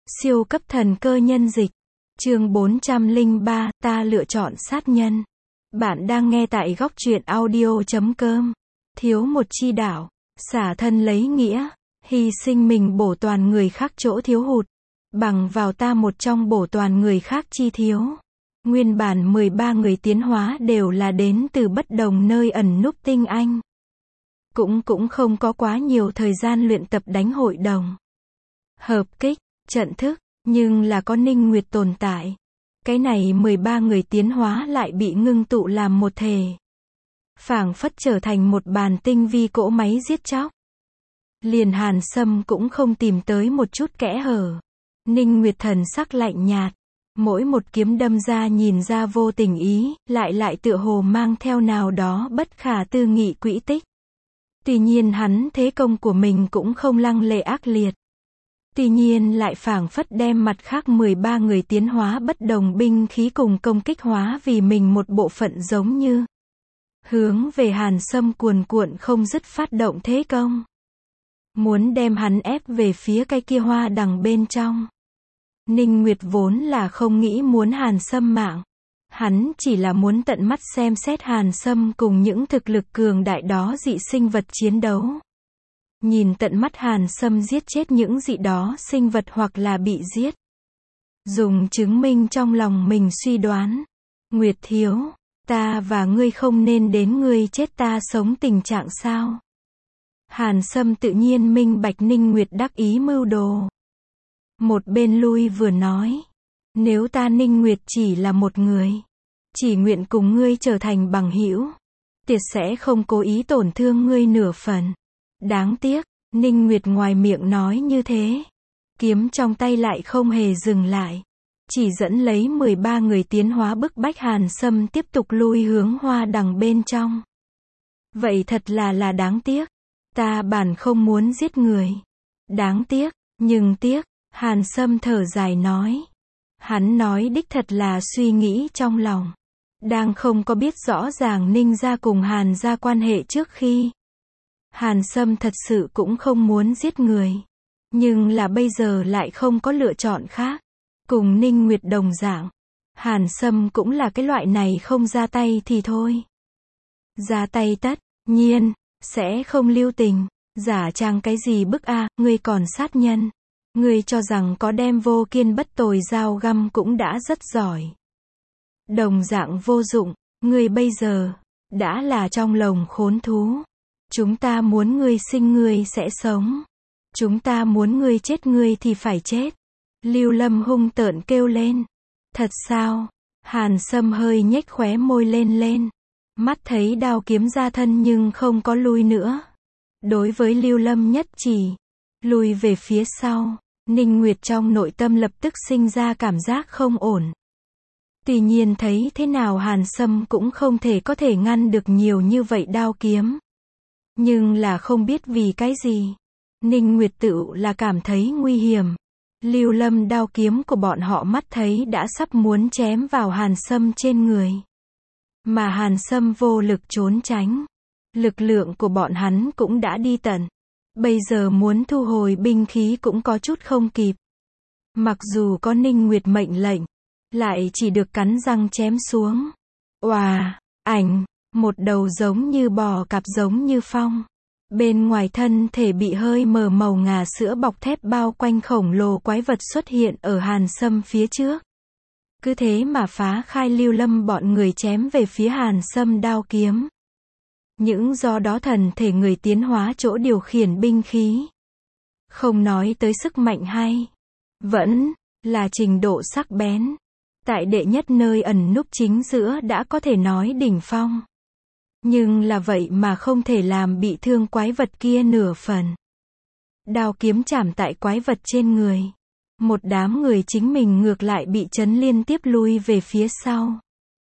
Siêu cấp thần cơ nhân dịch. Chương 403, ta lựa chọn sát nhân. Bạn đang nghe tại góc truyện audio.com. Thiếu một chi đạo, xả thân lấy nghĩa, hy sinh mình bổ toàn người khác chỗ thiếu hụt, bằng vào ta một trong bổ toàn người khác chi thiếu. Nguyên bản 13 người tiến hóa đều là đến từ bất đồng nơi ẩn núp tinh anh. Cũng không có quá nhiều thời gian luyện tập đánh hội đồng, hợp kích, trận thức, nhưng là có Ninh Nguyệt tồn tại. Cái này 13 người tiến hóa lại bị ngưng tụ làm một thể. Phảng phất trở thành một bàn tinh vi cỗ máy giết chóc. Liền Hàn Sâm cũng không tìm tới một chút kẽ hở. Ninh Nguyệt thần sắc lạnh nhạt. Mỗi một kiếm đâm ra nhìn ra vô tình ý, lại tựa hồ mang theo nào đó bất khả tư nghị quỹ tích. Tuy nhiên hắn thế công của mình cũng không lăng lệ ác liệt. Tuy nhiên lại phảng phất đem mặt khác 13 người tiến hóa bất đồng binh khí cùng công kích hóa vì mình một bộ phận giống như. Hướng về Hàn Sâm cuồn cuộn không dứt phát động thế công. Muốn đem hắn ép về phía cái kia hoa đằng bên trong. Ninh Nguyệt vốn là không nghĩ muốn Hàn Sâm mạng. Hắn chỉ là muốn tận mắt xem xét Hàn Sâm cùng những thực lực cường đại đó dị sinh vật chiến đấu. Nhìn tận mắt Hàn Sâm giết chết những dị đó sinh vật hoặc là bị giết. Dùng chứng minh trong lòng mình suy đoán. Nguyệt thiếu, ta và ngươi không nên đến ngươi chết ta sống tình trạng sao? Hàn Sâm tự nhiên minh bạch Ninh Nguyệt đắc ý mưu đồ. Một bên lui vừa nói. Nếu ta Ninh Nguyệt chỉ là một người, chỉ nguyện cùng ngươi trở thành bằng hữu, tuyệt sẽ không cố ý tổn thương ngươi nửa phần. Đáng tiếc, Ninh Nguyệt ngoài miệng nói như thế, kiếm trong tay lại không hề dừng lại, chỉ dẫn lấy 13 người tiến hóa bức bách Hàn Sâm tiếp tục lui hướng hoa đằng bên trong. Vậy thật là đáng tiếc. Ta bản không muốn giết người. Đáng tiếc, nhưng tiếc, Hàn Sâm thở dài nói. Hắn nói đích thật là suy nghĩ trong lòng. Đang không có biết rõ ràng Ninh gia cùng Hàn gia quan hệ trước khi. Hàn Sâm thật sự cũng không muốn giết người. Nhưng là bây giờ lại không có lựa chọn khác. Cùng Ninh Nguyệt đồng dạng. Hàn Sâm cũng là cái loại này không ra tay thì thôi. Ra tay tất nhiên, sẽ không lưu tình. Giả trang cái gì bức a, ngươi còn sát nhân. Ngươi cho rằng có đem vô kiên bất tồi dao găm cũng đã rất giỏi. Đồng dạng vô dụng, ngươi bây giờ, đã là trong lồng khốn thú. Chúng ta muốn ngươi sinh ngươi sẽ sống. Chúng ta muốn ngươi chết ngươi thì phải chết. Lưu Lâm hung tợn kêu lên. Thật sao? Hàn Sâm hơi nhếch khóe môi lên. Mắt thấy đao kiếm ra thân nhưng không có lui nữa. Đối với Lưu Lâm nhất chỉ. Lùi về phía sau. Ninh Nguyệt trong nội tâm lập tức sinh ra cảm giác không ổn. Tuy nhiên thấy thế nào Hàn Sâm cũng không thể có thể ngăn được nhiều như vậy đao kiếm. Nhưng là không biết vì cái gì. Ninh Nguyệt tự là cảm thấy nguy hiểm. Lưu Lâm đao kiếm của bọn họ mắt thấy đã sắp muốn chém vào Hàn Sâm trên người. Mà Hàn Sâm vô lực trốn tránh. Lực lượng của bọn hắn cũng đã đi tận. Bây giờ muốn thu hồi binh khí cũng có chút không kịp. Mặc dù có Ninh Nguyệt mệnh lệnh, lại chỉ được cắn răng chém xuống. Oà, ảnh, một đầu giống như bò cạp giống như phong. Bên ngoài thân thể bị hơi mờ màu ngà sữa bọc thép bao quanh khổng lồ quái vật xuất hiện ở Hàn Sâm phía trước. Cứ thế mà phá khai Lưu Lâm bọn người chém về phía Hàn Sâm đao kiếm. Những do đó thần thể người tiến hóa chỗ điều khiển binh khí. Không nói tới sức mạnh hay. Vẫn là trình độ sắc bén. Tại đệ nhất nơi ẩn núp chính giữa đã có thể nói đỉnh phong. Nhưng là vậy mà không thể làm bị thương quái vật kia nửa phần. Đao kiếm chạm tại quái vật trên người. Một đám người chính mình ngược lại bị chấn liên tiếp lui về phía sau.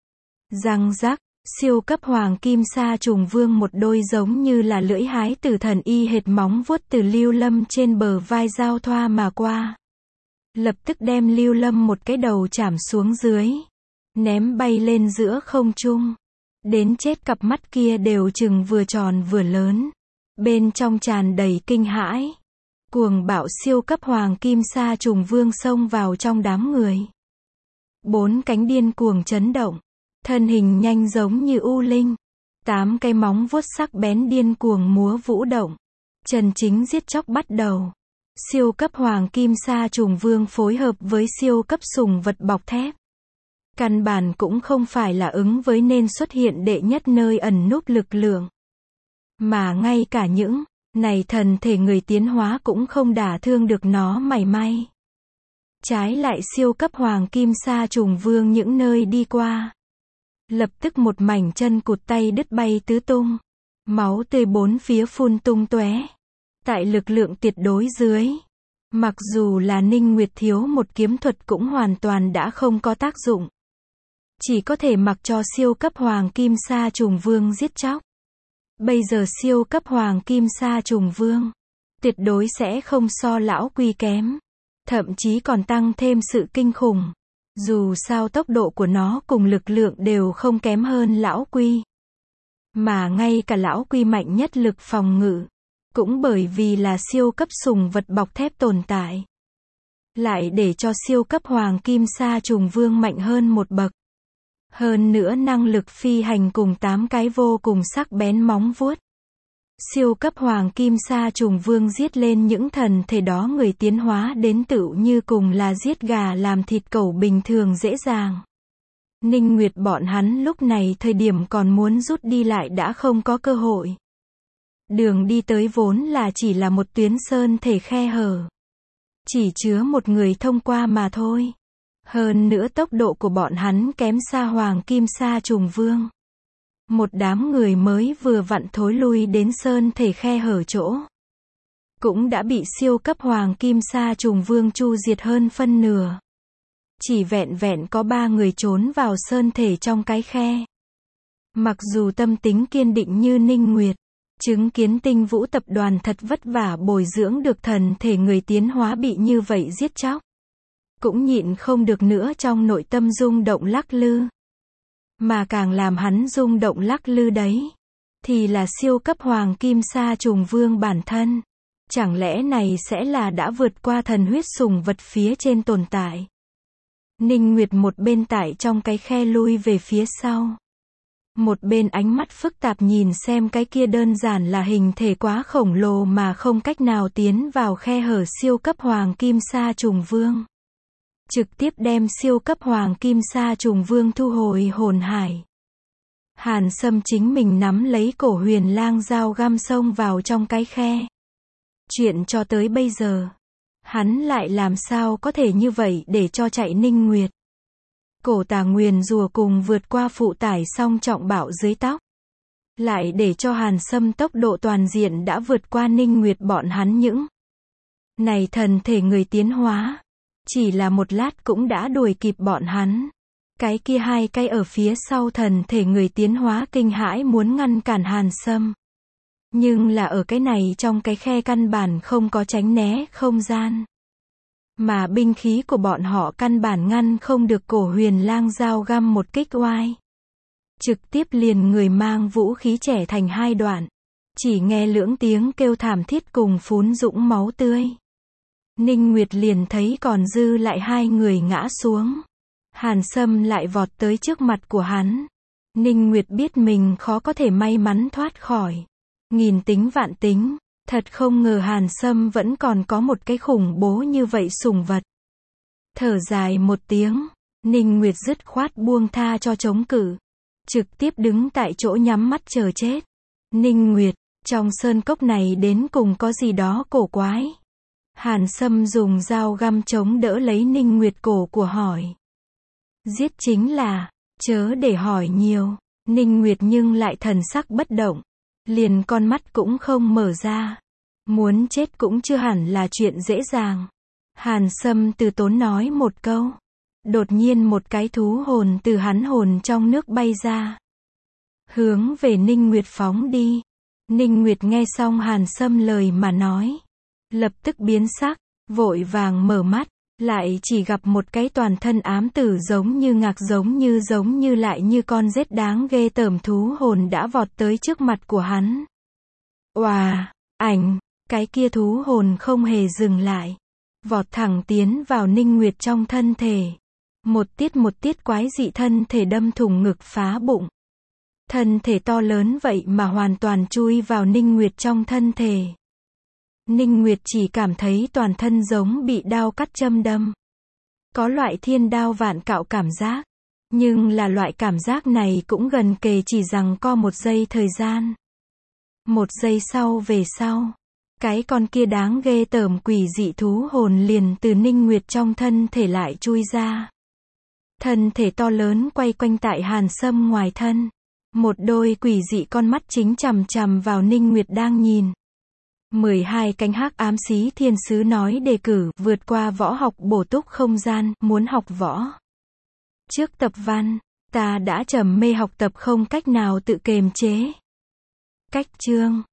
Răng rắc. Siêu cấp hoàng kim sa trùng vương một đôi giống như là lưỡi hái tử thần y hệt móng vuốt từ Lưu Lâm trên bờ vai giao thoa mà qua. Lập tức đem Lưu Lâm một cái đầu chạm xuống dưới. Ném bay lên giữa không trung. Đến chết cặp mắt kia đều chừng vừa tròn vừa lớn. Bên trong tràn đầy kinh hãi. Cuồng bạo siêu cấp hoàng kim sa trùng vương xông vào trong đám người. 4 cánh điên cuồng chấn động. Thân hình nhanh giống như u linh. 8 cái móng vuốt sắc bén điên cuồng múa vũ động. Chân chính giết chóc bắt đầu. Siêu cấp hoàng kim sa trùng vương phối hợp với siêu cấp sùng vật bọc thép. Căn bản cũng không phải là ứng với nên xuất hiện đệ nhất nơi ẩn núp lực lượng. Mà ngay cả những này thần thể người tiến hóa cũng không đả thương được nó mảy may. Trái lại siêu cấp hoàng kim sa trùng vương những nơi đi qua. Lập tức một mảnh chân cụt tay đứt bay tứ tung. Máu tươi bốn phía phun tung tóe. Tại lực lượng tuyệt đối dưới. Mặc dù là Ninh Nguyệt thiếu một kiếm thuật cũng hoàn toàn đã không có tác dụng. Chỉ có thể mặc cho siêu cấp hoàng kim sa trùng vương giết chóc. Bây giờ siêu cấp hoàng kim sa trùng vương. Tuyệt đối sẽ không so lão quy kém. Thậm chí còn tăng thêm sự kinh khủng. Dù sao tốc độ của nó cùng lực lượng đều không kém hơn lão quy. Mà ngay cả lão quy mạnh nhất lực phòng ngự. Cũng bởi vì là siêu cấp sùng vật bọc thép tồn tại. Lại để cho siêu cấp hoàng kim sa trùng vương mạnh hơn một bậc. Hơn nữa năng lực phi hành cùng 8 cái vô cùng sắc bén móng vuốt. Siêu cấp hoàng kim sa trùng vương giết lên những thần thể đó người tiến hóa đến tựu như cùng là giết gà làm thịt cẩu bình thường dễ dàng. Ninh Nguyệt bọn hắn lúc này thời điểm còn muốn rút đi lại đã không có cơ hội. Đường đi tới vốn là chỉ là một tuyến sơn thể khe hở. Chỉ chứa một người thông qua mà thôi. Hơn nữa tốc độ của bọn hắn kém xa hoàng kim sa trùng vương. Một đám người mới vừa vặn thối lui đến sơn thể khe hở chỗ. Cũng đã bị siêu cấp hoàng kim sa trùng vương chu diệt hơn phân nửa. Chỉ vẹn vẹn có 3 người trốn vào sơn thể trong cái khe. Mặc dù tâm tính kiên định như Ninh Nguyệt. Chứng kiến Tinh Vũ tập đoàn thật vất vả bồi dưỡng được thần thể người tiến hóa bị như vậy giết chóc. Cũng nhịn không được nữa trong nội tâm rung động lắc lư. Mà càng làm hắn rung động lắc lư đấy. Thì là siêu cấp hoàng kim sa trùng vương bản thân. Chẳng lẽ này sẽ là đã vượt qua thần huyết sùng vật phía trên tồn tại. Ninh Nguyệt một bên tại trong cái khe lui về phía sau. Một bên ánh mắt phức tạp nhìn xem cái kia đơn giản là hình thể quá khổng lồ mà không cách nào tiến vào khe hở siêu cấp hoàng kim sa trùng vương. Trực tiếp đem siêu cấp hoàng kim sa trùng vương thu hồi hồn hải. Hàn Sâm chính mình nắm lấy cổ Huyền Lang dao găm xông vào trong cái khe. Chuyện cho tới bây giờ, hắn lại làm sao có thể như vậy để cho chạy Ninh Nguyệt. Cổ tà nguyền rùa cùng vượt qua phụ tải song trọng bạo dưới tóc. Lại để cho Hàn Sâm tốc độ toàn diện đã vượt qua Ninh Nguyệt bọn hắn những. Này thần thể người tiến hóa. Chỉ là một lát cũng đã đuổi kịp bọn hắn. Cái kia 2 cái ở phía sau thần thể người tiến hóa kinh hãi muốn ngăn cản Hàn Sâm. Nhưng là ở cái này trong cái khe căn bản không có tránh né không gian. Mà binh khí của bọn họ căn bản ngăn không được cổ Huyền Lang dao găm một kích oai. Trực tiếp liền người mang vũ khí trẻ thành 2 đoạn. Chỉ nghe lưỡng tiếng kêu thảm thiết cùng phún dũng máu tươi. Ninh Nguyệt liền thấy còn dư lại 2 người ngã xuống. Hàn Sâm lại vọt tới trước mặt của hắn. Ninh Nguyệt biết mình khó có thể may mắn thoát khỏi. Nghìn tính vạn tính. Thật không ngờ Hàn Sâm vẫn còn có một cái khủng bố như vậy sủng vật. Thở dài một tiếng, Ninh Nguyệt dứt khoát buông tha cho chống cự. Trực tiếp đứng tại chỗ nhắm mắt chờ chết. Ninh Nguyệt, trong sơn cốc này đến cùng có gì đó cổ quái. Hàn Sâm dùng dao găm chống đỡ lấy Ninh Nguyệt cổ của hỏi. Giết chính là, chớ để hỏi nhiều. Ninh Nguyệt nhưng lại thần sắc bất động. Liền con mắt cũng không mở ra. Muốn chết cũng chưa hẳn là chuyện dễ dàng. Hàn Sâm từ tốn nói một câu. Đột nhiên một cái thú hồn từ hắn hồn trong nước bay ra. Hướng về Ninh Nguyệt phóng đi. Ninh Nguyệt nghe xong Hàn Sâm lời mà nói. Lập tức biến sắc, vội vàng mở mắt. Lại chỉ gặp một cái toàn thân ám tử giống như ngạc giống như lại như con rết đáng ghê tởm thú hồn đã vọt tới trước mặt của hắn. Oà, ảnh, Cái kia thú hồn không hề dừng lại. Vọt thẳng tiến vào Ninh Nguyệt trong thân thể. Một tiết quái dị thân thể đâm thủng ngực phá bụng. Thân thể to lớn vậy mà hoàn toàn chui vào Ninh Nguyệt trong thân thể. Ninh Nguyệt chỉ cảm thấy toàn thân giống bị đao cắt châm đâm. Có loại thiên đao vạn cạo cảm giác. Nhưng là loại cảm giác này cũng gần kề chỉ rằng co một giây thời gian. Một giây sau về sau. Cái con kia đáng ghê tởm quỷ dị thú hồn liền từ Ninh Nguyệt trong thân thể lại chui ra. Thân thể to lớn quay quanh tại Hàn Sâm ngoài thân. Một đôi quỷ dị con mắt chính chằm chằm vào Ninh Nguyệt đang nhìn. 12 cánh hắc ám xí thiên sứ nói đề cử, vượt qua võ học bổ túc không gian, muốn học võ. Trước tập văn, ta đã trầm mê học tập không cách nào tự kiềm chế. Cách chương